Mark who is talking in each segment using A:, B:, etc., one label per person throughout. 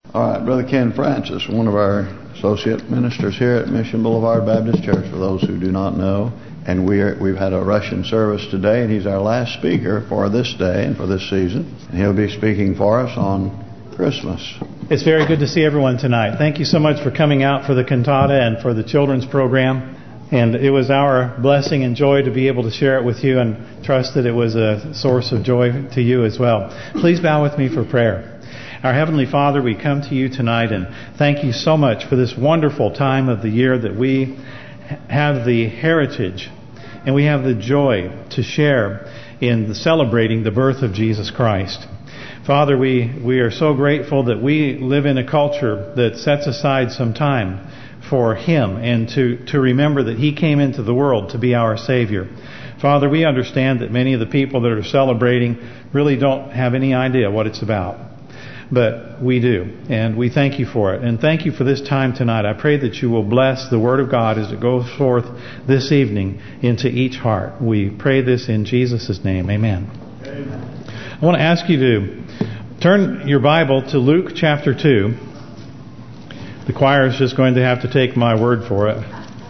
A: All right, Brother Ken Francis, one of our associate ministers here at Mission Boulevard Baptist Church, for those who do not know. And we've had a Russian service today, and he's our last speaker for this day and for this season. And he'll be speaking for us on Christmas.
B: It's very good to see everyone tonight. Thank you so much for coming out for the cantata and for the children's program. And it was our blessing and joy to be able to share it with you, and trust that it was a source of joy to you as well. Please bow with me for prayer. Our Heavenly Father, we come to you tonight and thank you so much for this wonderful time of the year that we have the heritage and we have the joy to share in celebrating the birth of Jesus Christ. Father, we are so grateful that we live in a culture that sets aside some time for Him and to remember that He came into the world to be our Savior. Father, we understand that many of the people that are celebrating really don't have any idea what it's about. But we do, and we thank you for it. And thank you for this time tonight. I pray that you will bless the Word of God as it goes forth this evening into each heart. We pray this in Jesus' name. Amen. Amen. I want to ask you to turn your Bible to Luke chapter 2. The choir is just going to have to take my word for it.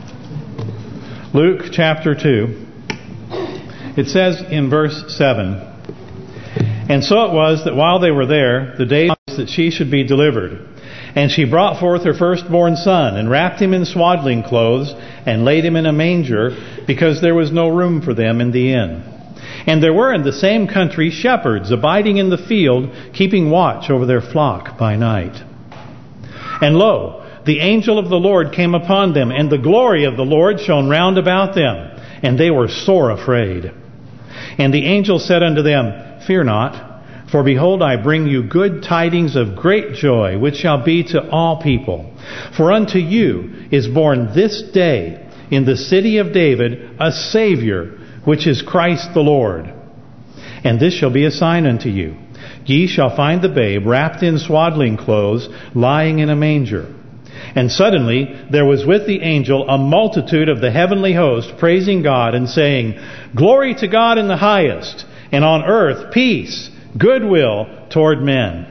B: Luke chapter 2. It says in verse 7, "And so it was that while they were there, the day was that she should be delivered. And she brought forth her firstborn son, and wrapped him in swaddling clothes, and laid him in a manger, because there was no room for them in the inn. And there were in the same country shepherds abiding in the field, keeping watch over their flock by night. And lo, the angel of the Lord came upon them, and the glory of the Lord shone round about them, and they were sore afraid. And the angel said unto them, Fear not, for behold, I bring you good tidings of great joy, which shall be to all people. For unto you is born this day in the city of David a Savior, which is Christ the Lord. And this shall be a sign unto you. Ye shall find the babe wrapped in swaddling clothes, lying in a manger. And suddenly there was with the angel a multitude of the heavenly host, praising God and saying, Glory to God in the highest, and on earth peace, goodwill toward men."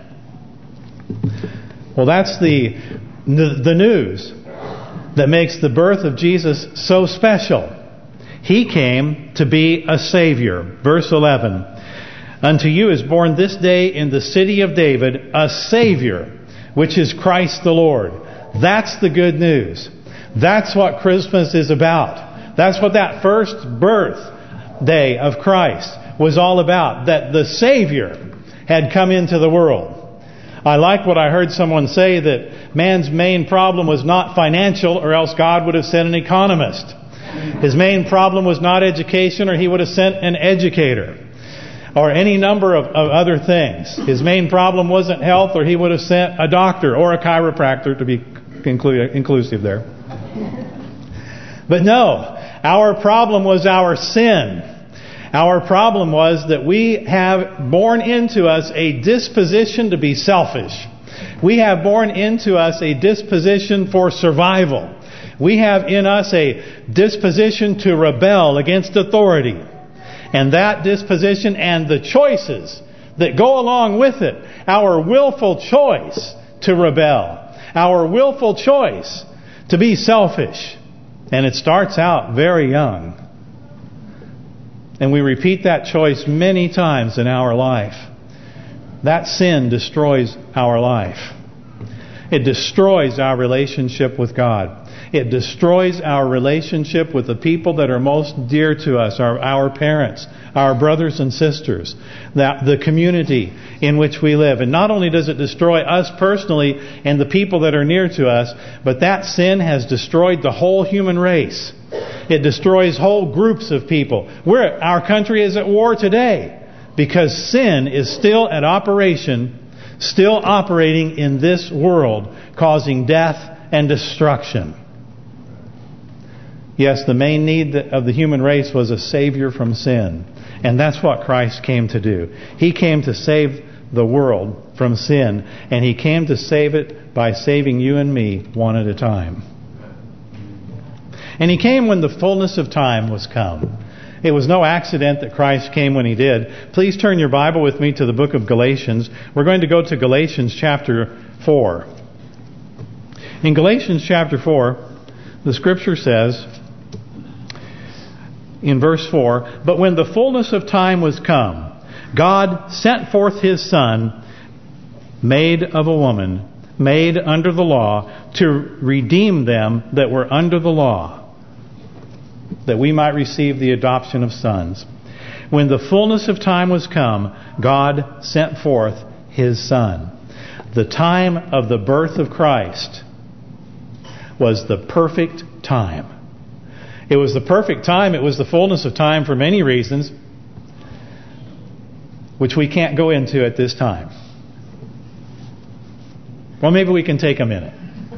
B: Well, that's the news that makes the birth of Jesus so special. He came to be a Savior. Verse 11, "Unto you is born this day in the city of David a Savior, which is Christ the Lord." That's the good news. That's what Christmas is about. That's what that first birthday of Christ was all about, that the Savior had come into the world. I like what I heard someone say, that man's main problem was not financial, or else God would have sent an economist. His main problem was not education, or He would have sent an educator, or any number of other things. His main problem wasn't health, or He would have sent a doctor or a chiropractor, to be inclusive there. But no, our problem was our sin. Our problem was that we have born into us a disposition to be selfish. We have born into us a disposition for survival. We have in us a disposition to rebel against authority. And that disposition and the choices that go along with it, our willful choice to rebel, our willful choice to be selfish. And it starts out very young. And we repeat that choice many times in our life. That sin destroys our life. It destroys our relationship with God. It destroys our relationship with the people that are most dear to us, our parents, our brothers and sisters, the community in which we live. And not only does it destroy us personally and the people that are near to us, but that sin has destroyed the whole human race. It destroys whole groups of people. Our country is at war today because sin is still at operation, still operating in this world, causing death and destruction. Yes, the main need of the human race was a Savior from sin. And that's what Christ came to do. He came to save the world from sin. And He came to save it by saving you and me one at a time. And He came when the fullness of time was come. It was no accident that Christ came when He did. Please turn your Bible with me to the book of Galatians. We're going to go to Galatians chapter 4. In Galatians chapter 4, the Scripture says, in verse 4, "But when the fullness of time was come, God sent forth His Son, made of a woman, made under the law, to redeem them that were under the law, that we might receive the adoption of sons. When the fullness of time was come, God sent forth His Son." The time of the birth of Christ was the perfect time. It was the perfect time. It was the fullness of time for many reasons, which we can't go into at this time. Well, maybe we can take a minute.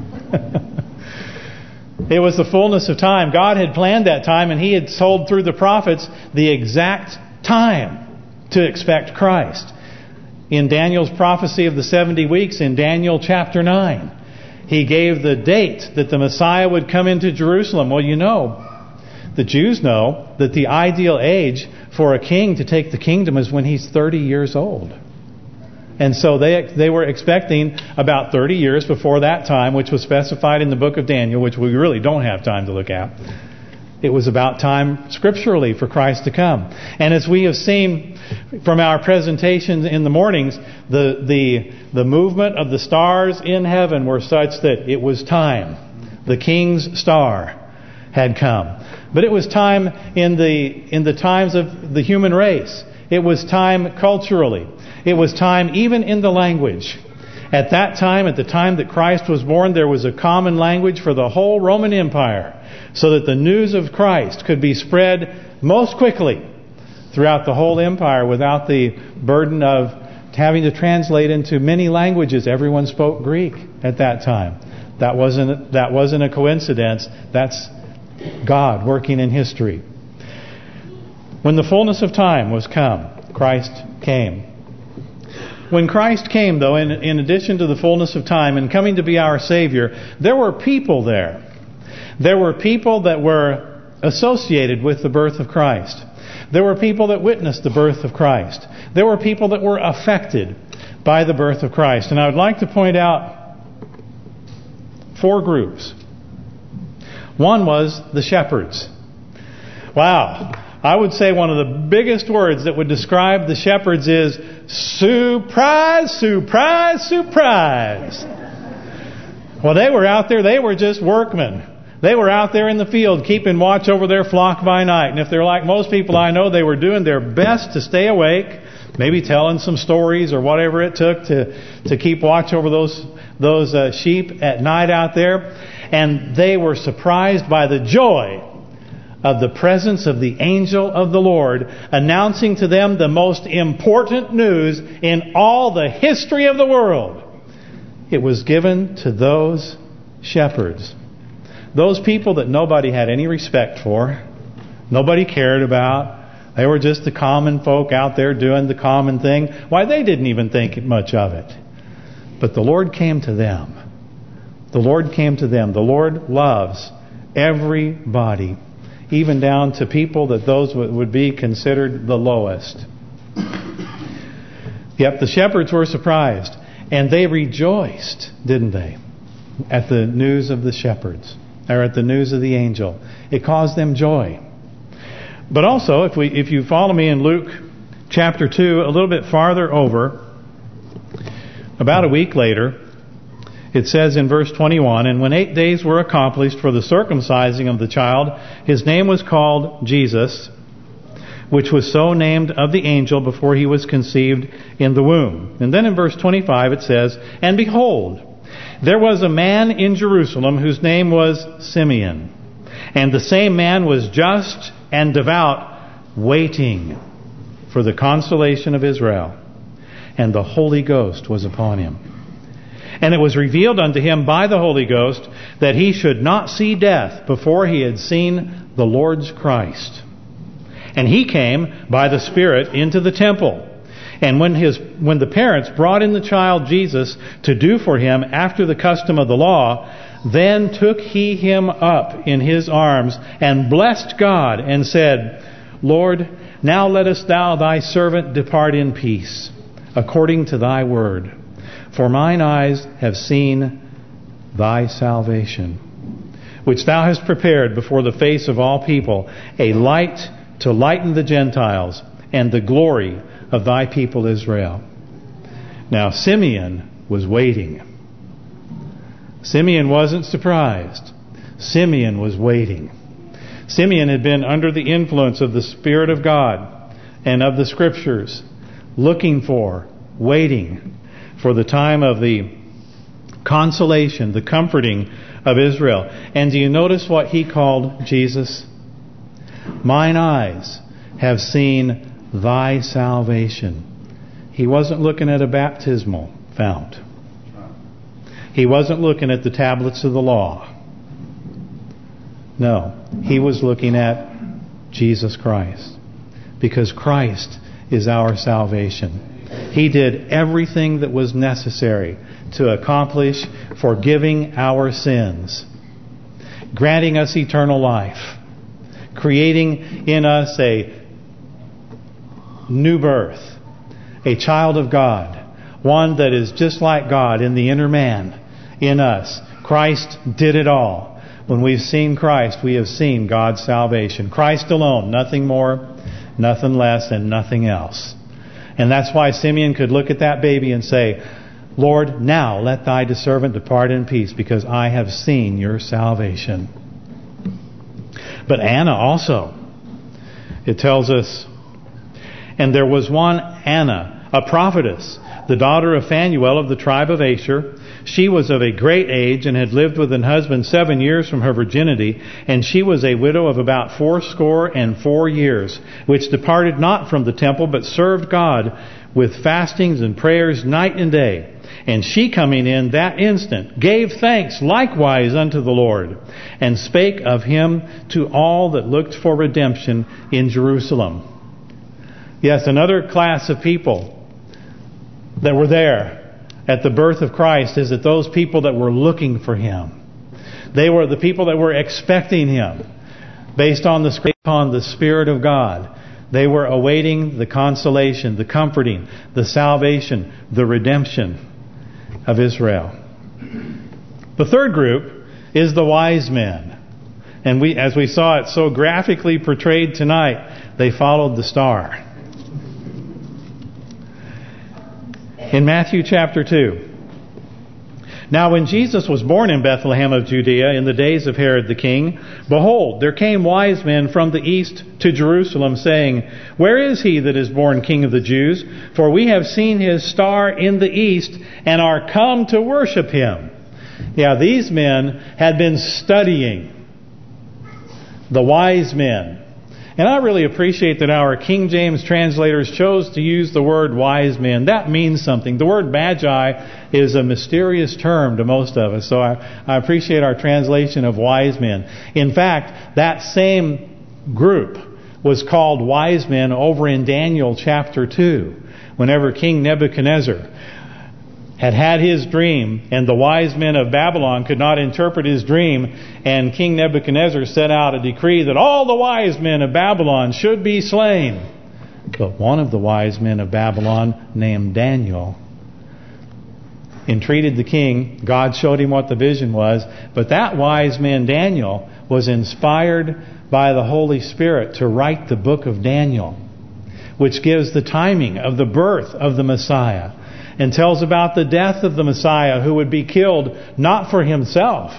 B: It was the fullness of time. God had planned that time, and He had told through the prophets the exact time to expect Christ. In Daniel's prophecy of the 70 weeks in Daniel chapter 9, he gave the date that the Messiah would come into Jerusalem. Well, you know, the Jews know that the ideal age for a king to take the kingdom is when he's 30 years old. And so they were expecting about 30 years before that time, which was specified in the book of Daniel, which we really don't have time to look at. It was about time scripturally for Christ to come. And as we have seen from our presentations in the mornings, the movement of the stars in heaven were such that it was time. The King's star had come. But it was time in the times of the human race. It was time culturally. It was time even in the language. At that time, at the time that Christ was born, there was a common language for the whole Roman Empire, so that the news of Christ could be spread most quickly throughout the whole empire without the burden of having to translate into many languages. Everyone spoke Greek at that time. That wasn't a coincidence. That's God working in history. When the fullness of time was come, Christ came. When Christ came, though, in addition to the fullness of time and coming to be our Savior, there were people there. There were people that were associated with the birth of Christ. There were people that witnessed the birth of Christ. There were people that were affected by the birth of Christ. And I would like to point out 4 groups. One was the shepherds. Wow. I would say one of the biggest words that would describe the shepherds is surprise, surprise, surprise. Well, they were out there. They were just workmen. They were out there in the field keeping watch over their flock by night. And if they're like most people I know, they were doing their best to stay awake, maybe telling some stories or whatever it took to keep watch over those sheep at night out there. And they were surprised by the joy of the presence of the angel of the Lord, announcing to them the most important news in all the history of the world. It was given to those shepherds. Those people that nobody had any respect for, nobody cared about. They were just the common folk out there doing the common thing. Why, they didn't even think much of it. But the Lord came to them. The Lord came to them. The Lord loves everybody, even down to people that those would be considered the lowest. Yep, the shepherds were surprised. And they rejoiced, didn't they, at the news of the shepherds, or at the news of the angel. It caused them joy. But also, if you follow me in Luke chapter 2, a little bit farther over, about a week later, it says in verse 21, "And when 8 days were accomplished for the circumcising of the child, his name was called Jesus, which was so named of the angel before he was conceived in the womb." And then in verse 25 it says, "And behold, there was a man in Jerusalem whose name was Simeon. And the same man was just and devout, waiting for the consolation of Israel. And the Holy Ghost was upon him. And it was revealed unto him by the Holy Ghost that he should not see death before he had seen the Lord's Christ. And he came by the Spirit into the temple. And when the parents brought in the child Jesus to do for him after the custom of the law, then took he him up in his arms and blessed God and said, Lord, now lettest thou thy servant depart in peace, according to thy word. For mine eyes have seen thy salvation, which thou hast prepared before the face of all people, a light to lighten the Gentiles, and the glory of thy people Israel. Now Simeon was waiting. Simeon wasn't surprised. Simeon was waiting. Simeon had been under the influence of the Spirit of God and of the Scriptures, looking for, waiting for the time of the consolation, the comforting of Israel. And do you notice what he called Jesus? Mine eyes have seen thy salvation. He wasn't looking at a baptismal fount. He wasn't looking at the tablets of the law. No, he was looking at Jesus Christ. Because Christ is our salvation. He did everything that was necessary to accomplish forgiving our sins, granting us eternal life, creating in us a new birth, a child of God, one that is just like God in the inner man, in us. Christ did it all. When we've seen Christ, we have seen God's salvation. Christ alone, nothing more, nothing less, and nothing else. And that's why Simeon could look at that baby and say, Lord, now let thy servant depart in peace, because I have seen your salvation. But Anna also, it tells us, and there was one Anna, a prophetess, the daughter of Phanuel of the tribe of Asher. She was of a great age and had lived with an husband 7 years from her virginity, and she was a widow of about 84 years, which departed not from the temple, but served God with fastings and prayers night and day. And she, coming in that instant, gave thanks likewise unto the Lord, and spake of him to all that looked for redemption in Jerusalem. Yes, another class of people that were there at the birth of Christ is that those people that were looking for him. They were the people that were expecting him based on the Spirit of God. They were awaiting the consolation, the comforting, the salvation, the redemption of Israel. The third group is the wise men. And as we saw it so graphically portrayed tonight, they followed the star. In Matthew chapter 2. Now when Jesus was born in Bethlehem of Judea in the days of Herod the king, behold, there came wise men from the east to Jerusalem, saying, Where is he that is born King of the Jews? For we have seen his star in the east, and are come to worship him. Yeah, these men had been studying. The wise men. And I really appreciate that our King James translators chose to use the word wise men. That means something. The word magi is a mysterious term to most of us. So I appreciate our translation of wise men. In fact, that same group was called wise men over in Daniel chapter 2. Whenever King Nebuchadnezzar had his dream, and the wise men of Babylon could not interpret his dream, and King Nebuchadnezzar set out a decree that all the wise men of Babylon should be slain. But one of the wise men of Babylon, named Daniel, entreated the king. God showed him what the vision was, but that wise man, Daniel, was inspired by the Holy Spirit to write the book of Daniel, which gives the timing of the birth of the Messiah, and tells about the death of the Messiah, who would be killed not for himself,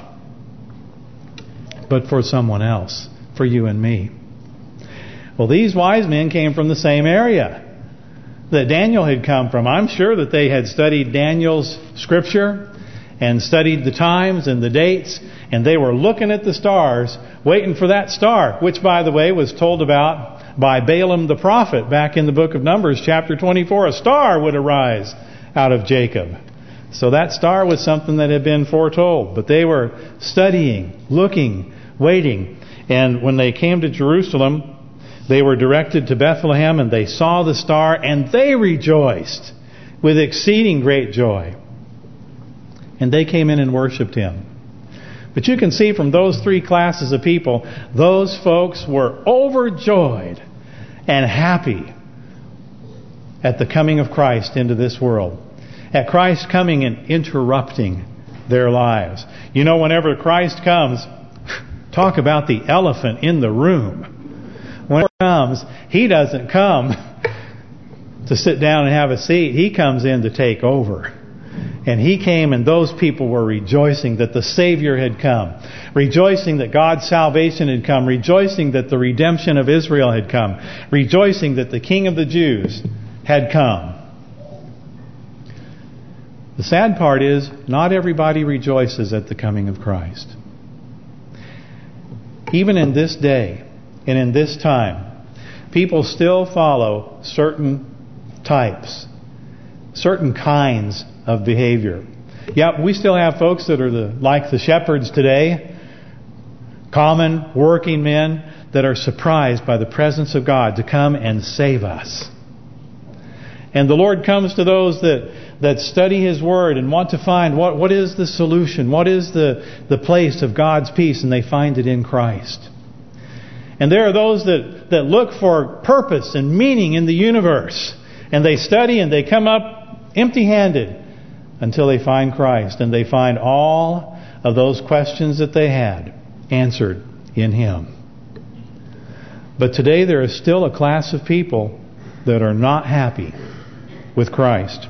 B: but for someone else, for you and me. Well, these wise men came from the same area that Daniel had come from. I'm sure that they had studied Daniel's scripture and studied the times and the dates, and they were looking at the stars, waiting for that star, which, by the way, was told about by Balaam the prophet back in the book of Numbers, chapter 24. A star would arise out of Jacob. So that star was something that had been foretold. But they were studying, looking, waiting. And when they came to Jerusalem, they were directed to Bethlehem, and they saw the star, and they rejoiced with exceeding great joy. And they came in and worshipped him. But you can see from those three classes of people, those folks were overjoyed and happy at the coming of Christ into this world. At Christ coming and interrupting their lives. You know, whenever Christ comes, talk about the elephant in the room. When He comes, He doesn't come to sit down and have a seat. He comes in to take over. And He came, and those people were rejoicing that the Savior had come. Rejoicing that God's salvation had come. Rejoicing that the redemption of Israel had come. Rejoicing that the King of the Jews had come. The sad part is, not everybody rejoices at the coming of Christ. Even in this day, and in this time, people still follow certain types, certain kinds of behavior. Yeah, we still have folks that are like the shepherds today, common working men that are surprised by the presence of God to come and save us. And the Lord comes to those that study His Word and want to find what is the solution, what is the place of God's peace, and they find it in Christ. And there are those that look for purpose and meaning in the universe, and they study and they come up empty-handed until they find Christ, and they find all of those questions that they had answered in Him. But today there is still a class of people that are not happy with Christ.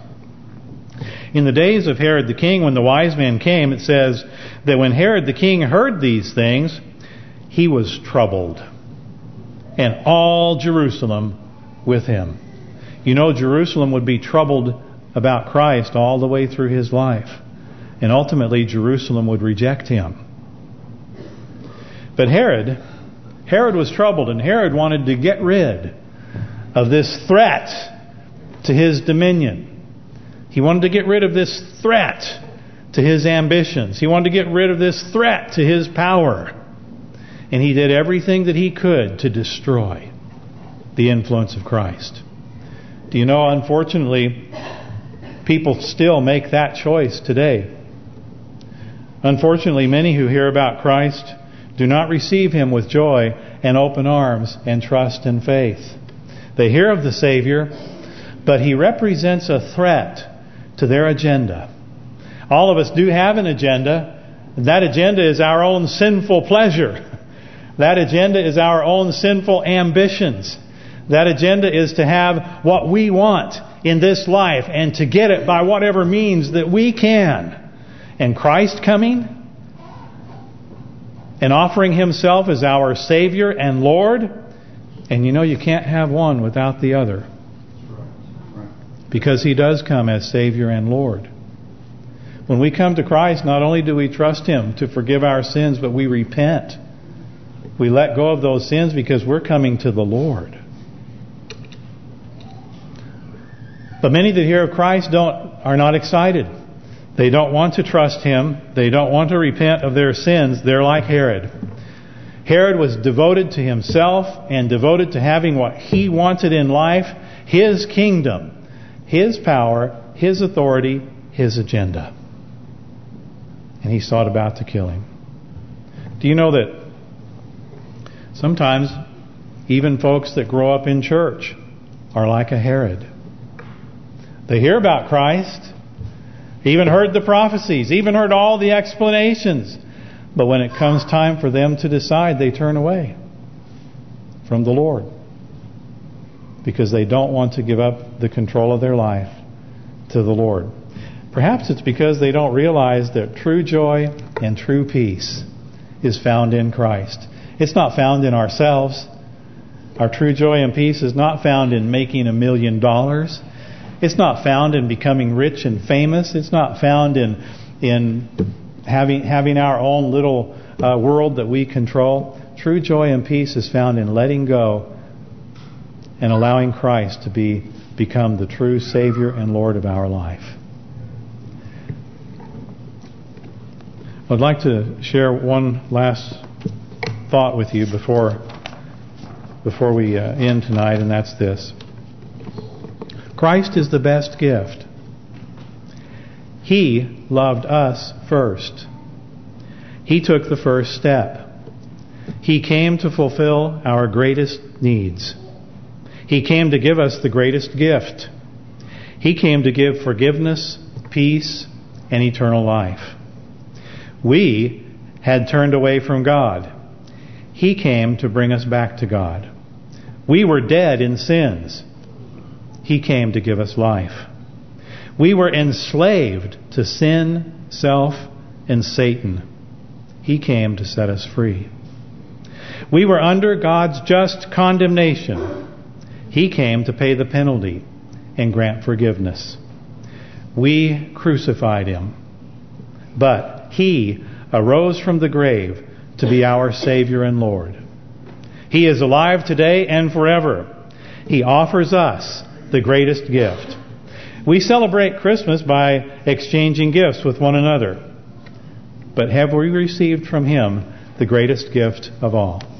B: In the days of Herod the king, when the wise men came, it says that when Herod the king heard these things, he was troubled, and all Jerusalem with him. You know, Jerusalem would be troubled about Christ all the way through His life. And ultimately, Jerusalem would reject Him. But Herod was troubled, and Herod wanted to get rid of this threat to his dominion. He wanted to get rid of this threat to his ambitions. He wanted to get rid of this threat to his power. And he did everything that he could to destroy the influence of Christ. Do you know, unfortunately, people still make that choice today. Unfortunately, many who hear about Christ do not receive Him with joy and open arms and trust and faith. They hear of the Savior, but He represents a threat to their agenda. All of us do have an agenda. That agenda is our own sinful pleasure. That agenda is our own sinful ambitions. That agenda is to have what we want in this life and to get it by whatever means that we can. And Christ coming and offering Himself as our Savior and Lord, and you know you can't have one without the other. Because He does come as Savior and Lord. When we come to Christ, not only do we trust Him to forgive our sins, but we repent. We let go of those sins because we're coming to the Lord. But many that hear of Christ are not excited. They don't want to trust Him. They don't want to repent of their sins. They're like Herod. Herod was devoted to himself and devoted to having what he wanted in life, his kingdom, his power, his authority, his agenda. And he sought about to kill Him. Do you know that sometimes even folks that grow up in church are like a Herod? They hear about Christ, even heard the prophecies, even heard all the explanations. But when it comes time for them to decide, they turn away from the Lord. Because they don't want to give up the control of their life to the Lord. Perhaps it's because they don't realize that true joy and true peace is found in Christ. It's not found in ourselves. Our true joy and peace is not found in making $1 million. It's not found in becoming rich and famous. It's not found in having our own little world that we control. True joy and peace is found in letting go and allowing Christ to become the true Savior and Lord of our life. I'd like to share one last thought with you before we end tonight, and that's this. Christ is the best gift. He loved us first. He took the first step. He came to fulfill our greatest needs. He came to give us the greatest gift. He came to give forgiveness, peace, and eternal life. We had turned away from God. He came to bring us back to God. We were dead in sins. He came to give us life. We were enslaved to sin, self, and Satan. He came to set us free. We were under God's just condemnation. He came to pay the penalty and grant forgiveness. We crucified Him. But He arose from the grave to be our Savior and Lord. He is alive today and forever. He offers us the greatest gift. We celebrate Christmas by exchanging gifts with one another. But have we received from Him the greatest gift of all?